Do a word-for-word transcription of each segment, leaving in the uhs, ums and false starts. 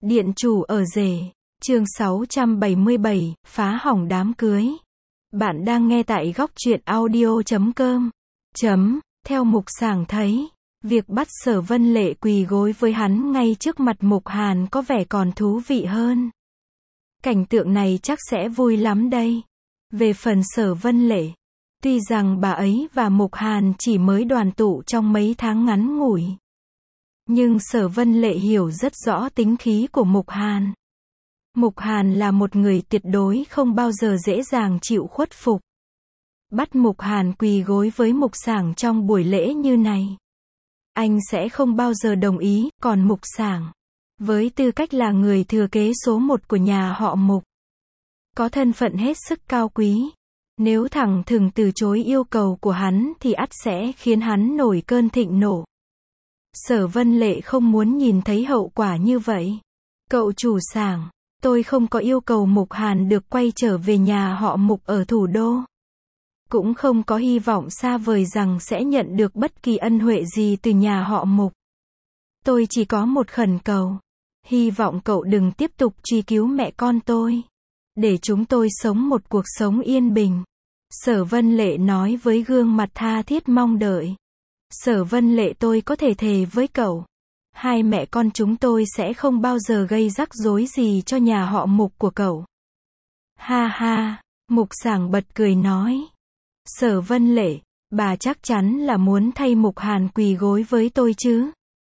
Điện chủ ở rể. Chương sáu trăm bảy mươi bảy, phá hỏng đám cưới. Bạn đang nghe tại góc truyện audio chấm com. Chấm, theo Mục Sảng thấy, việc bắt Sở Vân Lệ quỳ gối với hắn ngay trước mặt Mục Hàn có vẻ còn thú vị hơn. Cảnh tượng này chắc sẽ vui lắm đây. Về phần Sở Vân Lệ, tuy rằng bà ấy và Mục Hàn chỉ mới đoàn tụ trong mấy tháng ngắn ngủi, nhưng Sở Vân Lệ hiểu rất rõ tính khí của Mục Hàn. Mục Hàn là một người tuyệt đối không bao giờ dễ dàng chịu khuất phục. Bắt Mục Hàn quỳ gối với Mục Sảng trong buổi lễ như này, anh sẽ không bao giờ đồng ý. Còn Mục Sảng, với tư cách là người thừa kế số một của nhà họ Mục, có thân phận hết sức cao quý, nếu thẳng thừng từ chối yêu cầu của hắn thì ắt sẽ khiến hắn nổi cơn thịnh nộ. Sở Vân Lệ không muốn nhìn thấy hậu quả như vậy. Cậu chủ Sảng, tôi không có yêu cầu Mục Hàn được quay trở về nhà họ Mục ở thủ đô. Cũng không có hy vọng xa vời rằng sẽ nhận được bất kỳ ân huệ gì từ nhà họ Mục. Tôi chỉ có một khẩn cầu. Hy vọng cậu đừng tiếp tục truy cứu mẹ con tôi, để chúng tôi sống một cuộc sống yên bình. Sở Vân Lệ nói với gương mặt tha thiết mong đợi. Sở Vân Lệ, tôi có thể thề với cậu, hai mẹ con chúng tôi sẽ không bao giờ gây rắc rối gì cho nhà họ Mục của cậu. Ha ha, Mục Sảng bật cười nói. Sở Vân Lệ, bà chắc chắn là muốn thay Mục Hàn quỳ gối với tôi chứ?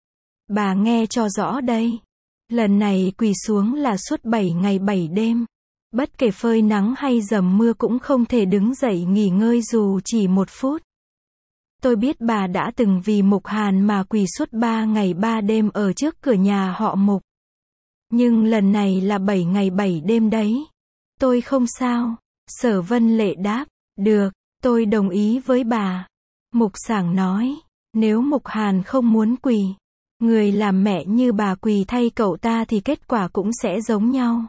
Bà nghe cho rõ đây. Lần này quỳ xuống là suốt bảy ngày bảy đêm. Bất kể phơi nắng hay dầm mưa cũng không thể đứng dậy nghỉ ngơi dù chỉ một phút. Tôi biết bà đã từng vì Mục Hàn mà quỳ suốt ba ngày ba đêm ở trước cửa nhà họ Mục. Nhưng lần này là bảy ngày bảy đêm đấy. Tôi không sao. Sở Vân Lệ đáp. Được, tôi đồng ý với bà. Mục Sảng nói. Nếu Mục Hàn không muốn quỳ, người làm mẹ như bà quỳ thay cậu ta thì kết quả cũng sẽ giống nhau.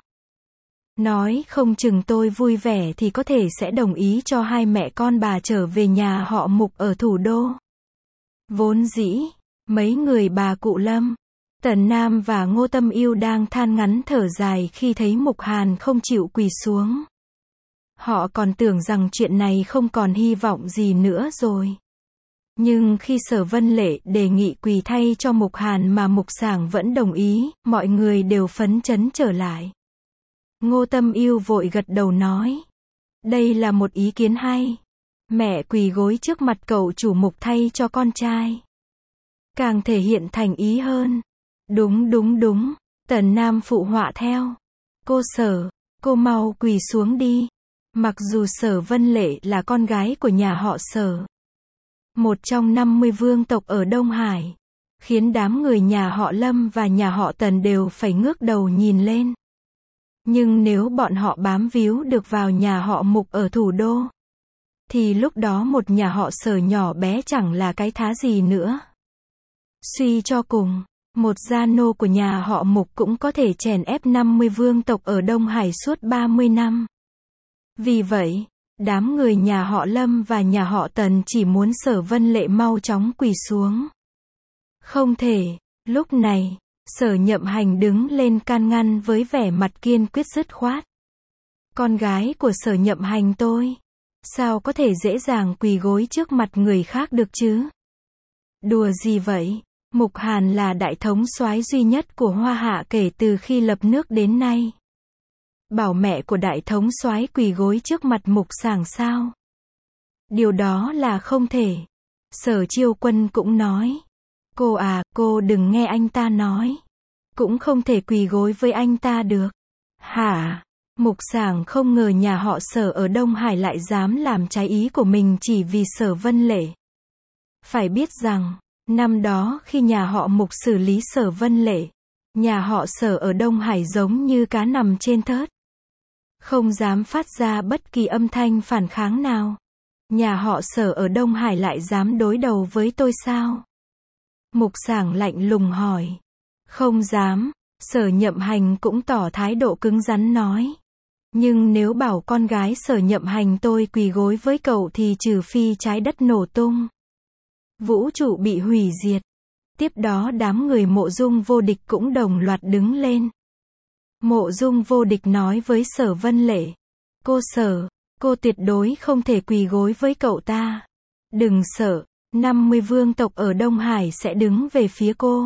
Nói không chừng tôi vui vẻ thì có thể sẽ đồng ý cho hai mẹ con bà trở về nhà họ Mục ở thủ đô. Vốn dĩ, mấy người bà cụ Lâm, Tần Nam và Ngô Tâm Yêu đang than ngắn thở dài khi thấy Mục Hàn không chịu quỳ xuống. Họ còn tưởng rằng chuyện này không còn hy vọng gì nữa rồi. Nhưng khi Sở Vân Lệ đề nghị quỳ thay cho Mục Hàn mà Mục Sảng vẫn đồng ý, mọi người đều phấn chấn trở lại. Ngô Tâm Yêu vội gật đầu nói. Đây là một ý kiến hay. Mẹ quỳ gối trước mặt cậu chủ Mục thay cho con trai, càng thể hiện thành ý hơn. Đúng đúng đúng. Tần Nam phụ họa theo. Cô Sở, cô mau quỳ xuống đi. Mặc dù Sở Vân Lệ là con gái của nhà họ Sở, một trong năm mươi vương tộc ở Đông Hải, khiến đám người nhà họ Lâm và nhà họ Tần đều phải ngước đầu nhìn lên. Nhưng nếu bọn họ bám víu được vào nhà họ Mục ở thủ đô, thì lúc đó một nhà họ Sở nhỏ bé chẳng là cái thá gì nữa. Suy cho cùng, một gia nô của nhà họ Mục cũng có thể chèn ép năm mươi vương tộc ở Đông Hải suốt ba mươi năm. Vì vậy, đám người nhà họ Lâm và nhà họ Tần chỉ muốn Sở Vân Lệ mau chóng quỳ xuống. Không thể. Lúc này, Sở Nhậm Hành đứng lên can ngăn với vẻ mặt kiên quyết dứt khoát. Con gái của Sở Nhậm Hành tôi, sao có thể dễ dàng quỳ gối trước mặt người khác được chứ? Đùa gì vậy? Mục Hàn là đại thống soái duy nhất của Hoa Hạ kể từ khi lập nước đến nay. Bảo mẹ của đại thống soái quỳ gối trước mặt Mục Sảng sao? Điều đó là không thể. Sở Chiêu Quân cũng nói. Cô à, cô đừng nghe anh ta nói. Cũng không thể quỳ gối với anh ta được. Hả? Mục Sảng không ngờ nhà họ Sở ở Đông Hải lại dám làm trái ý của mình chỉ vì Sở Vân Lệ. Phải biết rằng, năm đó khi nhà họ Mục xử lý Sở Vân Lệ, nhà họ Sở ở Đông Hải giống như cá nằm trên thớt, không dám phát ra bất kỳ âm thanh phản kháng nào. Nhà họ Sở ở Đông Hải lại dám đối đầu với tôi sao? Mục Sảng lạnh lùng hỏi. Không dám. Sở Nhậm Hành cũng tỏ thái độ cứng rắn nói. Nhưng nếu bảo con gái Sở Nhậm Hành tôi quỳ gối với cậu thì trừ phi trái đất nổ tung, vũ trụ bị hủy diệt. Tiếp đó đám người Mộ Dung Vô Địch cũng đồng loạt đứng lên. Mộ Dung Vô Địch nói với Sở Vân Lệ. Cô Sở, cô tuyệt đối không thể quỳ gối với cậu ta. Đừng sợ, năm mươi vương tộc ở Đông Hải sẽ đứng về phía cô.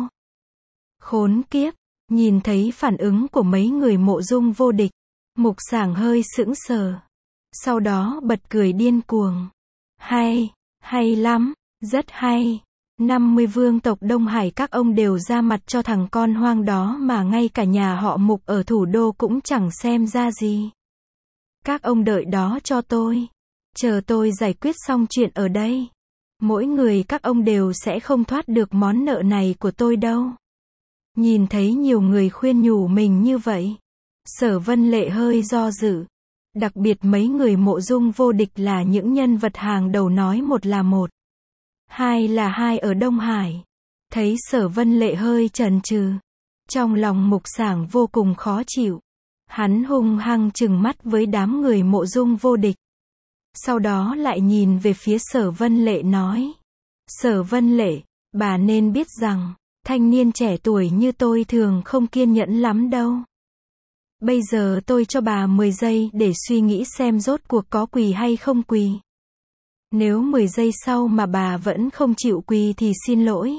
Khốn kiếp, nhìn thấy phản ứng của mấy người Mộ Dung Vô Địch, Mục Sảng hơi sững sờ. Sau đó bật cười điên cuồng. Hay, hay lắm, rất hay. năm mươi vương tộc Đông Hải các ông đều ra mặt cho thằng con hoang đó mà ngay cả nhà họ Mục ở thủ đô cũng chẳng xem ra gì. Các ông đợi đó cho tôi. Chờ tôi giải quyết xong chuyện ở đây. Mỗi người các ông đều sẽ không thoát được món nợ này của tôi đâu. Nhìn thấy nhiều người khuyên nhủ mình như vậy, Sở Vân Lệ hơi do dự. Đặc biệt mấy người Mộ Dung Vô Địch là những nhân vật hàng đầu nói một là một, hai là hai ở Đông Hải. Thấy Sở Vân Lệ hơi chần chừ, trong lòng Mục Sảng vô cùng khó chịu. Hắn hung hăng trừng mắt với đám người Mộ Dung Vô Địch. Sau đó lại nhìn về phía Sở Vân Lệ nói. Sở Vân Lệ, bà nên biết rằng, thanh niên trẻ tuổi như tôi thường không kiên nhẫn lắm đâu. Bây giờ tôi cho bà mười giây để suy nghĩ xem rốt cuộc có quỳ hay không quỳ. Nếu mười giây sau mà bà vẫn không chịu quỳ thì xin lỗi.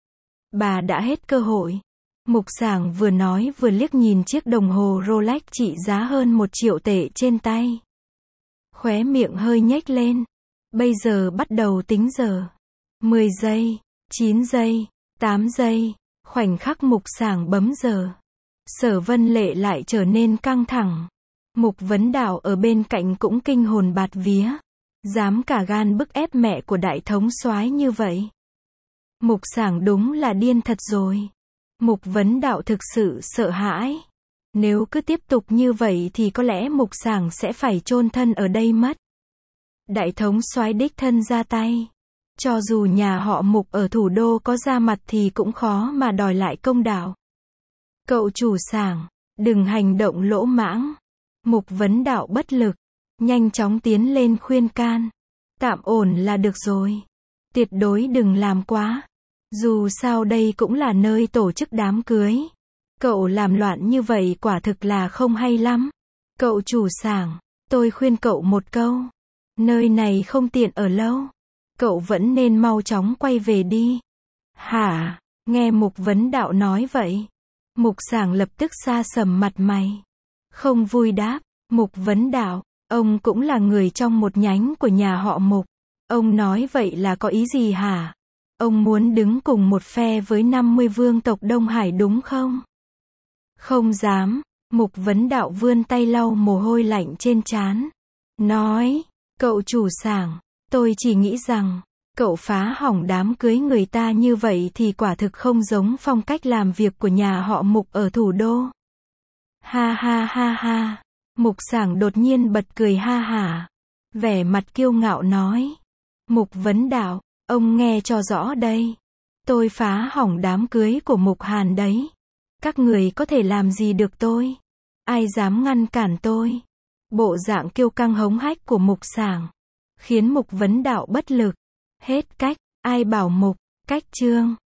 Bà đã hết cơ hội. Mục Sảng vừa nói vừa liếc nhìn chiếc đồng hồ Rolex trị giá hơn một triệu tệ trên tay. Khóe miệng hơi nhếch lên. Bây giờ bắt đầu tính giờ. mười giây, chín giây, tám giây. Khoảnh khắc Mục Sảng bấm giờ, Sở Vân Lệ lại trở nên căng thẳng. Mục Vấn Đạo ở bên cạnh cũng kinh hồn bạt vía. Dám cả gan bức ép mẹ của đại thống soái như vậy. Mục Sảng đúng là điên thật rồi. Mục Vấn Đạo thực sự sợ hãi. Nếu cứ tiếp tục như vậy thì có lẽ Mục Sảng sẽ phải chôn thân ở đây mất. Đại thống soái đích thân ra tay. Cho dù nhà họ Mục ở thủ đô có ra mặt thì cũng khó mà đòi lại công đạo. Cậu chủ Sảng, đừng hành động lỗ mãng. Mục Vấn Đạo bất lực, nhanh chóng tiến lên khuyên can. Tạm ổn là được rồi. Tuyệt đối đừng làm quá. Dù sao đây cũng là nơi tổ chức đám cưới. Cậu làm loạn như vậy quả thực là không hay lắm. Cậu chủ Sảng, tôi khuyên cậu một câu. Nơi này không tiện ở lâu. Cậu vẫn nên mau chóng quay về đi. Hả? Nghe Mục Vấn Đạo nói vậy, Mục Sảng lập tức sa sầm mặt mày. Không vui đáp. Mục Vấn Đạo, ông cũng là người trong một nhánh của nhà họ Mục. Ông nói vậy là có ý gì hả? Ông muốn đứng cùng một phe với năm mươi vương tộc Đông Hải đúng không? Không dám. Mục Vấn Đạo vươn tay lau mồ hôi lạnh trên trán. Nói, cậu chủ Sảng, tôi chỉ nghĩ rằng, cậu phá hỏng đám cưới người ta như vậy thì quả thực không giống phong cách làm việc của nhà họ Mục ở thủ đô. Ha ha ha ha. Mục Sảng đột nhiên bật cười ha hả. Vẻ mặt kiêu ngạo nói. Mục Vấn Đạo, ông nghe cho rõ đây. Tôi phá hỏng đám cưới của Mục Hàn đấy. Các người có thể làm gì được tôi? Ai dám ngăn cản tôi? Bộ dạng kiêu căng hống hách của Mục Sảng khiến Mục Vấn Đạo bất lực. Hết cách, ai bảo Mục, cách chương.